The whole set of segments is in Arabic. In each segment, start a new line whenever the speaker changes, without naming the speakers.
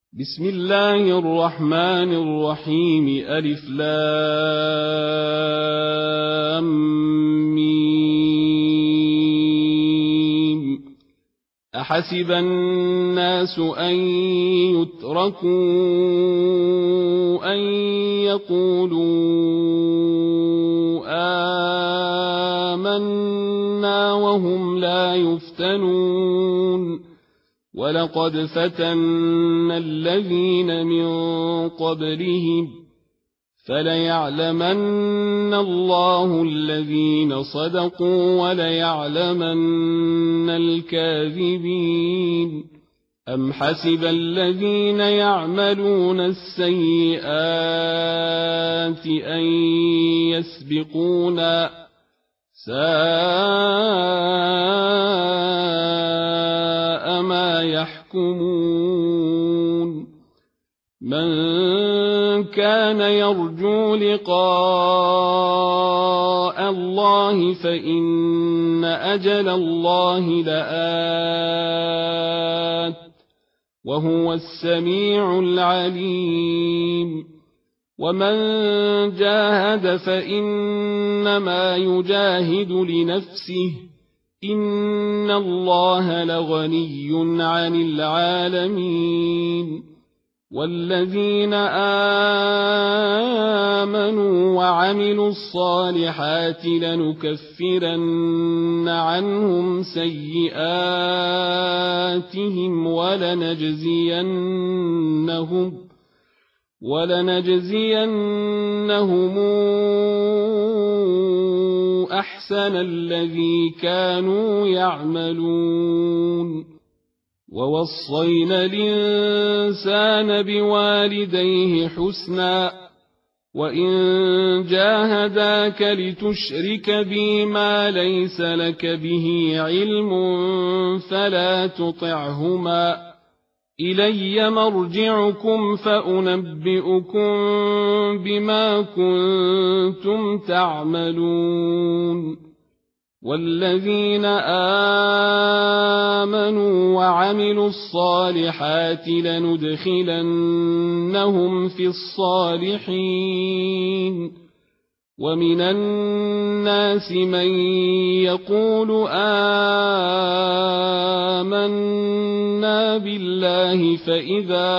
بسم الله الرحمن الرحيم ألف لام ميم. أحسب الناس أن يتركوا أن يقولوا آمنا وهم لا يفتنون ولقد فتنا الذين من قبلهم فليعلمن الله الذين صدقوا وليعلمن الكاذبين. أم حسب الذين يعملون السيئات أن يسبقونا ساء ما يحكمون. من كان يرجو لقاء الله فإن أجل الله لآت وهو السميع العليم. ومن جاهد فإنما يجاهد لنفسه إن الله لغني عن العالمين. والذين آمنوا وعملوا الصالحات لنكفرن عنهم سيئاتهم ولنجزينهم أحسن الذي كانوا يعملون. ووصينا الإنسان بوالديه حسنا وإن جاهداك لتشرك بي ما ليس لك به علم فلا تطعهما إلي مرجعكم فأنبئكم بما كنتم تعملون. والذين آمنوا وعملوا الصالحات لندخلنهم في الصالحين. ومن الناس من يقول آمنا بالله فإذا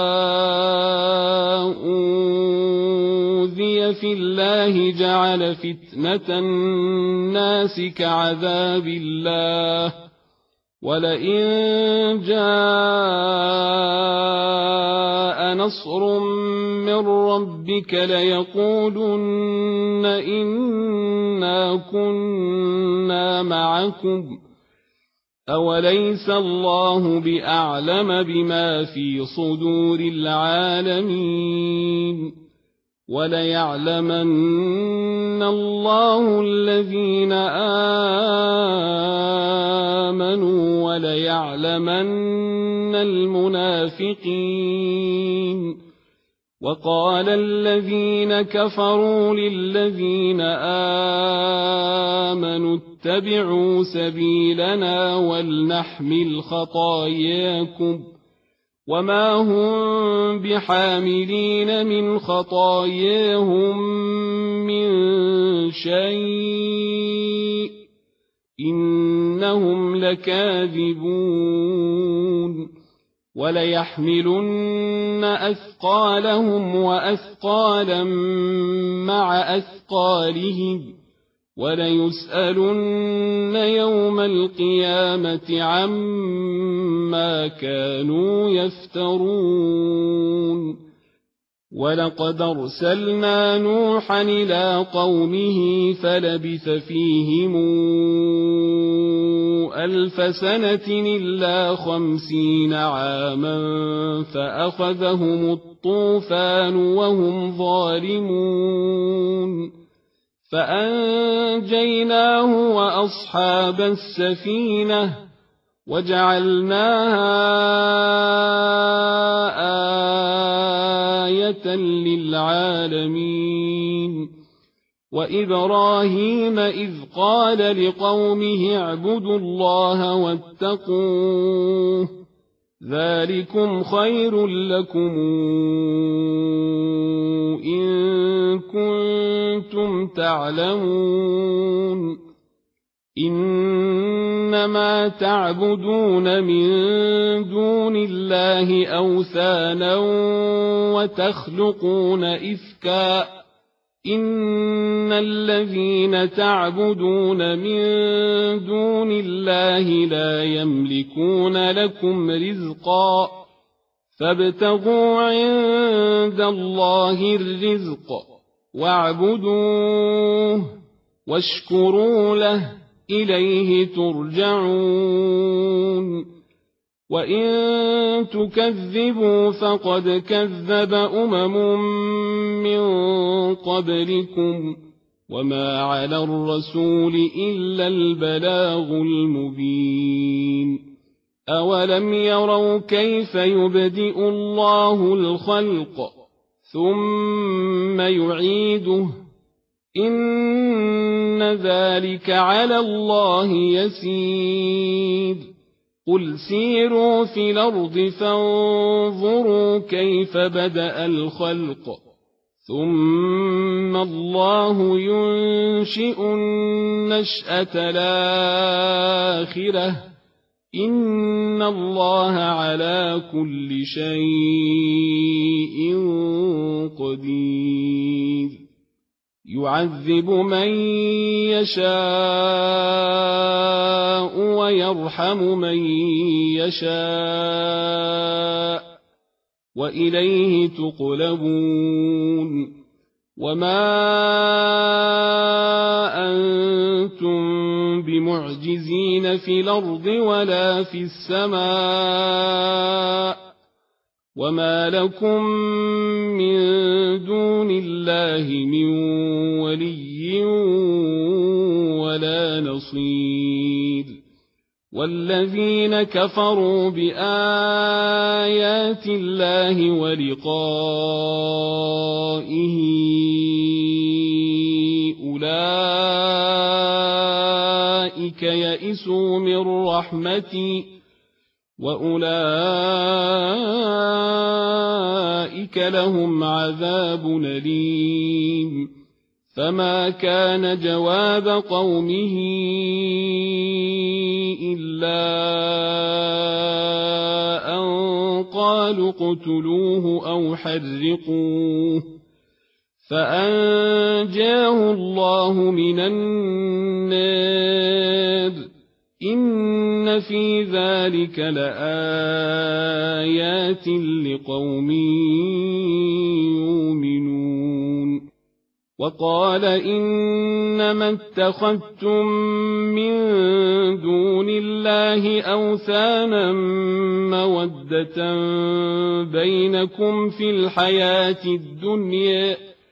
أوذي في الله جعل فتنة الناس كعذاب الله ولئن جاء نصر من ربك ليقولن إنا كنا معكم أوليس الله بأعلم بما في صدور العالمين. وليعلمن الله الذين آمنوا وليعلمن المنافقين. وقال الذين كفروا للذين آمنوا اتبعوا سبيلنا ولنحمل خطاياكم وما هم بحاملين من خطاياهم من شيء إنهم لكاذبون. وليحملن أثقالهم وأثقالا مع أثقالهم وليسألن يوم القيامة عما كانوا يفترون. ولقد أرسلنا نوحا إلى قومه فلبث فيهم 1000 سنة إلا 50 عاما فأخذهم الطوفان وهم ظالمون فأنجيناه وأصحاب السفينة وجعلناها آية للعالمين. وإبراهيم إذ قال لقومه اعبدوا الله واتقوه ذلكم خير لكم إن كنتم تعلمون إنما تعبدون من دون الله أوثانا وتخلقون إفكا إن الذين تعبدون من دون الله لا يملكون لكم رزقا فابتغوا عند الله الرزق واعبدوه واشكروا له إليه ترجعون وإن تكذبوا فقد كذب من قبلكم وما على الرسول إلا البلاغ المبين أولم يروا كيف يبدئ الله الخلق ثم يعيده إن ذلك على الله يسير قل سيروا في الأرض فانظروا كيف بدأ الخلق ثم الله ينشئ النشأة الآخرة إن الله على كل شيء قدير يعذب من يشاء ويرحم من يشاء وإليه تقلبون وما أنتم بمعجزين في الأرض ولا في السماء وما لكم من دون الله من ولي ولا نصير والذين كفروا بآيات الله ولقائه أولئك يئسوا من رحمتي وأولئك لهم عذاب أليم فما كان جواب قومه إلا أن قالوا اقتلوه أو حرقوه فأنجاه الله من النار إن في ذلك لآيات لقوم يؤمنون وقال إنما اتخذتم من دون الله أوثانا مودة بينكم في الحياة الدنيا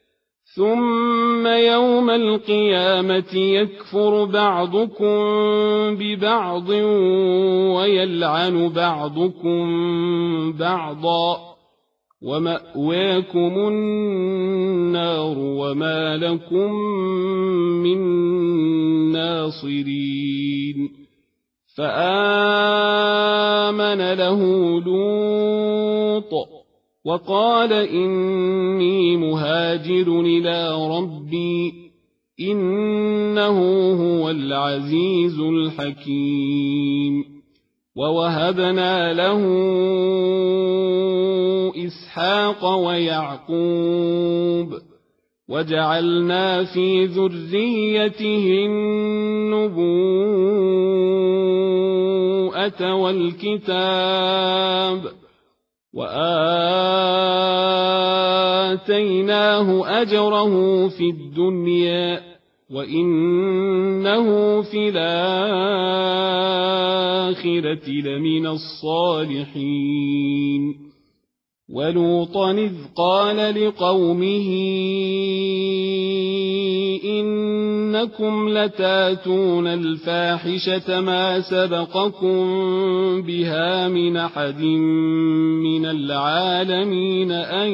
ثم يوم القيامة يكفر بعضكم ببعض ويلعن بعضكم بعضا ومأواكم النار وما لكم من ناصرين فآمن له لوط وقال إني مهاجر إلى ربي إنه هو العزيز الحكيم ووهبنا له إسحاق ويعقوب وجعلنا في ذريته النبوءة والكتاب وآتيناه أجره في الدنيا وإنه في الآخرة لمن الصالحين ولوطا إذ قال لقومه إنكم لتاتون الفاحشة ما سبقكم بها من أحد من العالمين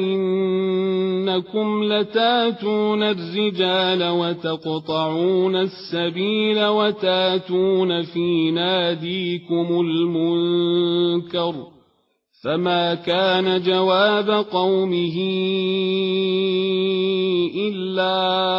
أئنكم لتاتون الرجال وتقطعون السبيل وتاتون في ناديكم المنكر فما كان جواب قومه إلا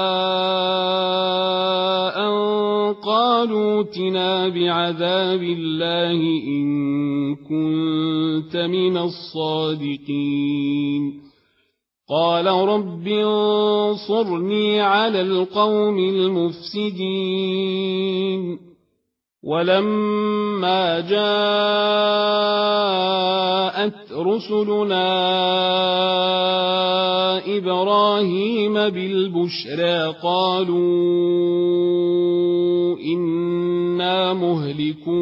أن قالوا ائتنا بعذاب الله إن كنت من الصادقين قال رب انصرني على القوم المفسدين ولما جاءت رسلنا إبراهيم بالبشرى قالوا إنا مهلكو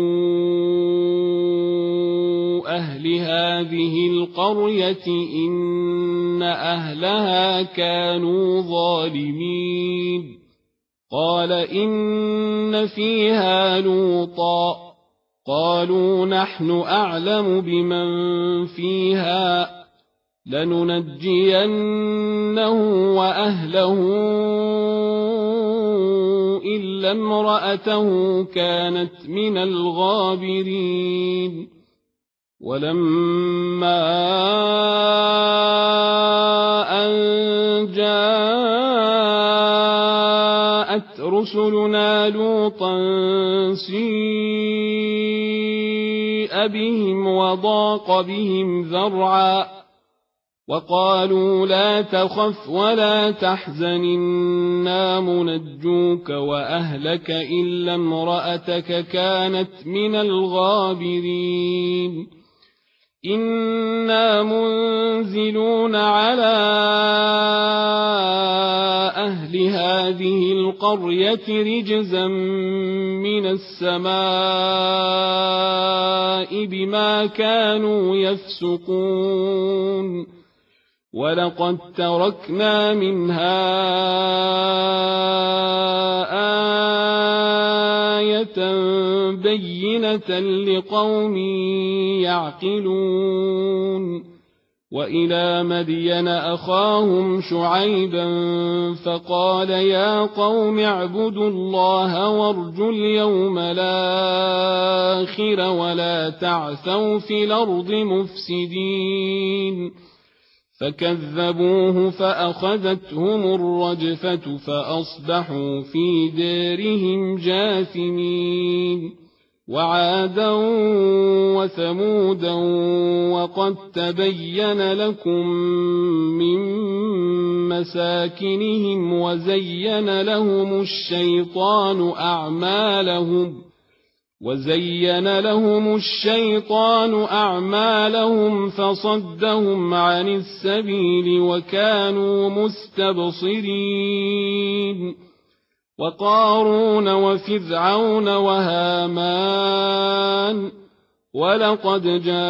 أهل هذه القرية إن أهلها كانوا ظالمين قال إن فيها لوطا قالوا نحن أعلم بمن فيها لننجينه وأهله إلا امرأته كانت من الغابرين ولما أن جاءت رسلنا لوطا سيء بهم وضاق بهم ذرعا وقالوا لا تخف ولا تحزن إنا منجوك وأهلك إلا امرأتك كانت من الغابرين إنا منزلون على أهل هذه القرية رجزا من السماء بما كانوا يفسقون ولقد تركنا منها آية بينة لقوم يعقلون وإلى مدين أخاهم شعيبا فقال يا قوم اعبدوا الله وارجوا اليوم الآخر ولا تعثوا في الأرض مفسدين فكذبوه فأخذتهم الرجفة فأصبحوا في دارهم جاثمين وعادا وثمودا وقد تبين لكم من مساكنهم وزين لهم الشيطان أعمالهم فصدهم عن السبيل وكانوا مستبصرين وقارون وفرعون وهامان ولقد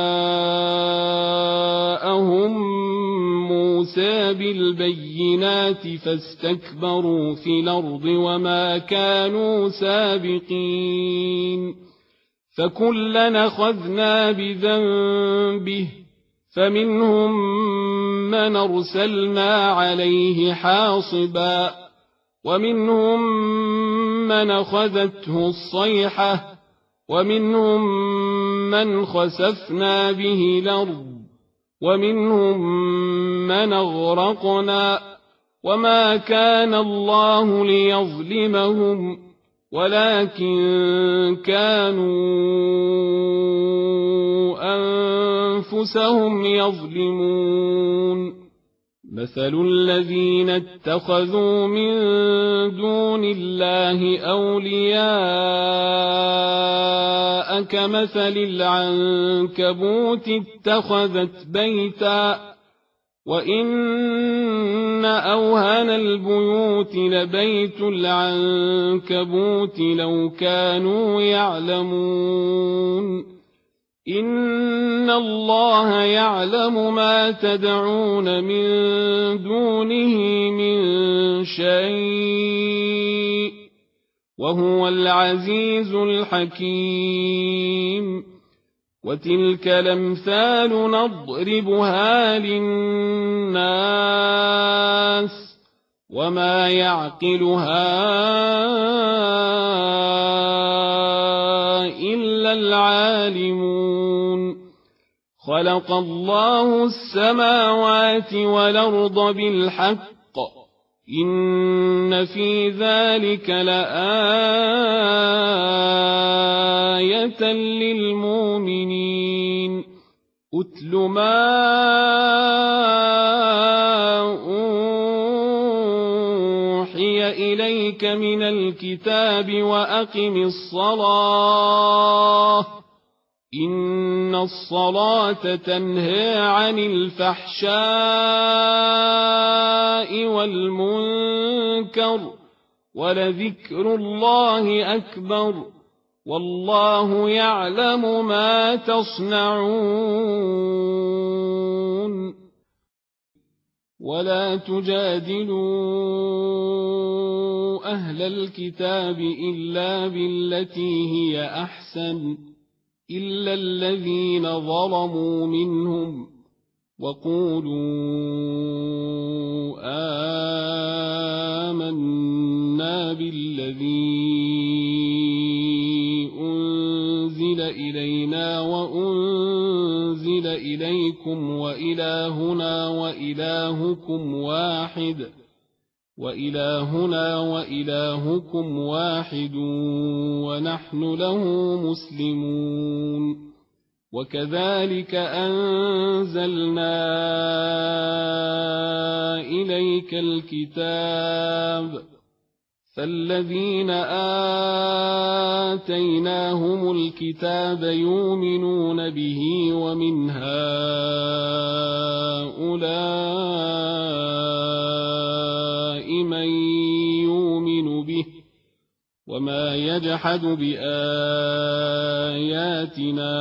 جاءهم موسى بالبينات فاستكبروا في الأرض وما كانوا سابقين فكلا أخذنا بذنبه فمنهم من أرسلنا عليه حاصبا ومنهم من أخذته الصيحة ومنهم من خسفنا به الأرض ومنهم من أغرقنا وما كان الله ليظلمهم ولكن كانوا أنفسهم يظلمون مثل الذين اتخذوا من دون الله أولياء كمثل العنكبوت اتخذت بيتا وإن أوهن البيوت لبيت العنكبوت لو كانوا يعلمون إن الله يعلم ما تدعون من دونه من شيء وهو العزيز الحكيم وتلك الأمثال نضربها للناس وما يعقلها إلا العالمون خلق الله السماوات والأرض بالحق إن في ذلك لآية للمؤمنين أتل ما أوحي إليك من الكتاب وأقم الصلاة إن الصلاة تنهى عن الفحشاء والمنكر ولذكر الله أكبر والله يعلم ما تصنعون ولا تجادلوا أهل الكتاب إلا بالتي هي أحسن إلا الذين ظلموا منهم وقولوا آمنا بالذي أنزل إلينا وأنزل إليكم وإلهنا وإلهكم واحد ونحن له مسلمون وكذلك أنزلنا إليك الكتاب فالذين آتيناهم الكتاب يؤمنون به ومن هؤلاء من يؤمن به وما يجحد بآياتنا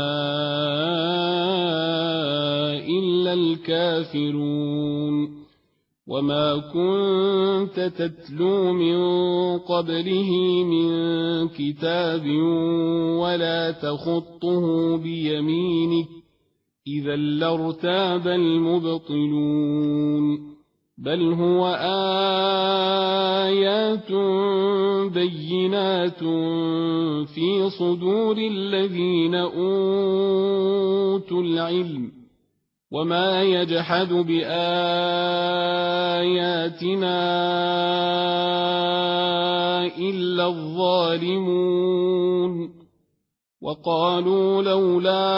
إلا الكافرون وما كنت تتلو من قبله من كتاب ولا تخطه بيمينك إذا لارتاب المبطلون بل هو آيات بينات في صدور الذين أوتوا العلم وما يجحد بآياتنا إلا الظالمون وقالوا لولا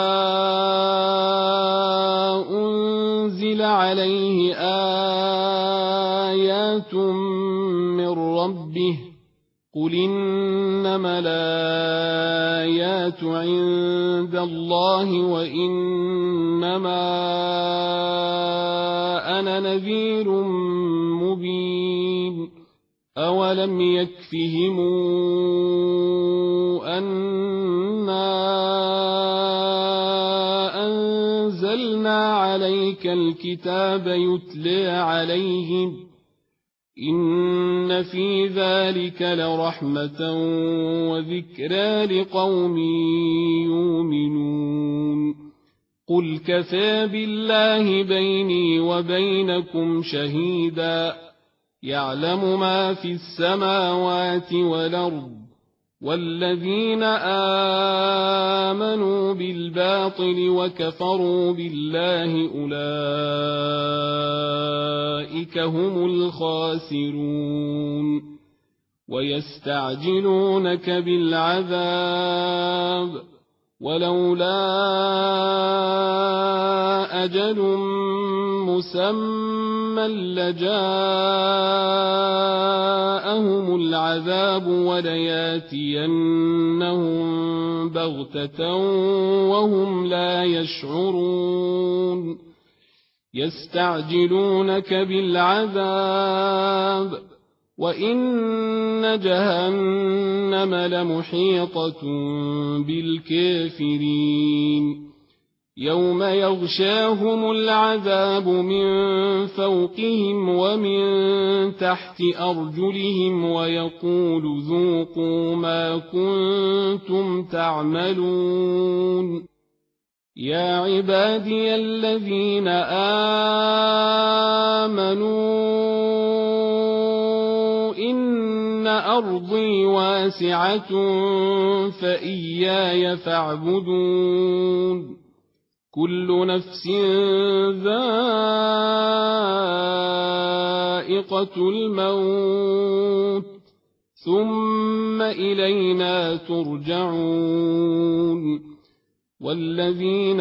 أنزل عليه آيات من ربه قل إنما الآيات عند الله وإنما أنا نذير مبين أولم يكفهم أنا أنزلنا عليك الكتاب يتلى عليهم إن في ذلك لرحمة وذكرى لقوم يؤمنون قل كفى بالله بيني وبينكم شهيدا يعلم ما في السماوات والأرض والذين آمنوا بالباطل وكفروا بالله أولئك هم الخاسرون ويستعجلونك بالعذاب ولولا أجل مسمى لجاءهم العذاب ولياتينهم بغتة وهم لا يشعرون يستعجلونك بالعذاب وإن جهنم لمحيطة بالكافرين يوم يغشاهم العذاب من فوقهم ومن تحت أرجلهم ويقول ذوقوا ما كنتم تعملون يا عبادي الذين آمنوا إن أرضي واسعة فإياي فاعبدون كل نفس ذائقة الموت ثم إلينا ترجعون والذين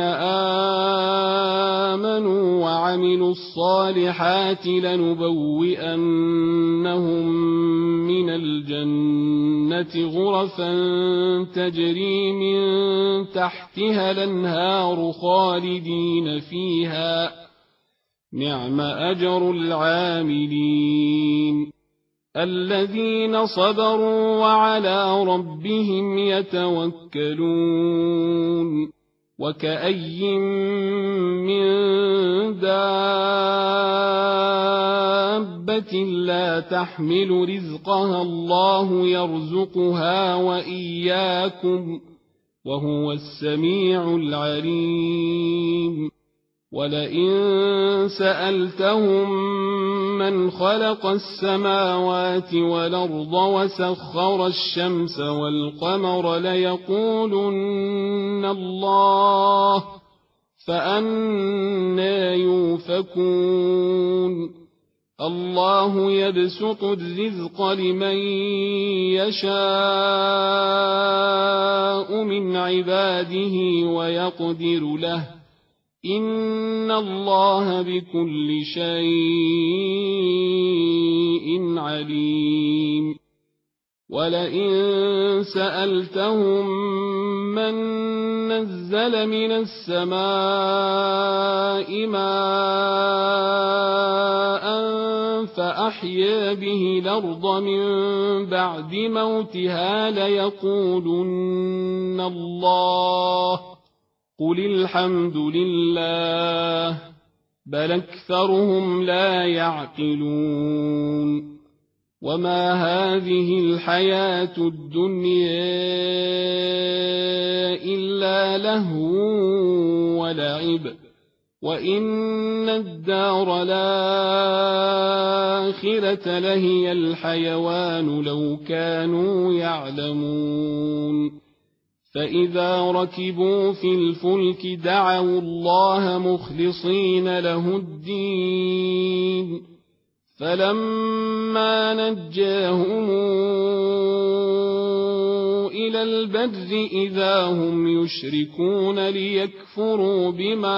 آمنوا وعملوا الصالحات لنبوئنهم من الجنة غرفا تجري من تحتها الأنهار خالدين فيها نعم أجر العاملين الذين صبروا وعلى ربهم يتوكلون وكأي من دابة لا تحمل رزقها الله يرزقها وإياكم وهو السميع العليم ولئن سألتهم من خلق السماوات والأرض وسخر الشمس والقمر ليقولن الله فأنى يؤفكون الله يبسط الرزق لمن يشاء من عباده ويقدر له إن الله بكل شيء عليم ولئن سألتهم من نزل من السماء ماء فأحيا به الأرض من بعد موتها ليقولن الله قل الحمد لله بل أكثرهم لا يعقلون وما هذه الحياة الدنيا إلا لهو ولعب وإن الدار الآخرة لهي الحيوان لو كانوا يعلمون فإذا ركبوا في الفلك دعوا الله مخلصين له الدين فلما نجاهم إلى البر إذا هم يشركون ليكفروا بما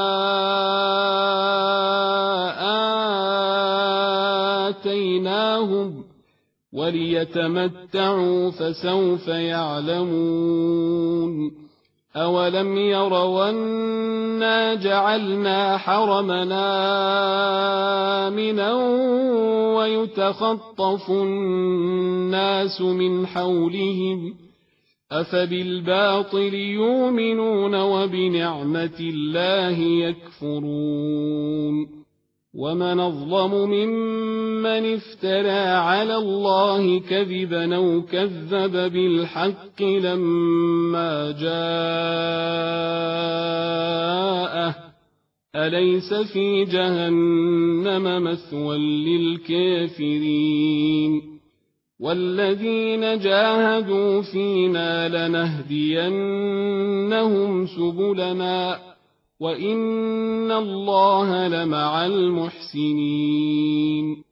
آتيناهم وليتمتعوا فسوف يعلمون أولم يروا أنا جعلنا حرمنا آمنا ويتخطف الناس من حولهم أفبالباطل يؤمنون وبنعمة الله يكفرون ومن أظلم ممن افترى على الله كذبا أو كذب بالحق لما جاءه أليس في جهنم مثوى للكافرين والذين جاهدوا فينا لنهدينهم سبلنا وإن الله لمع المحسنين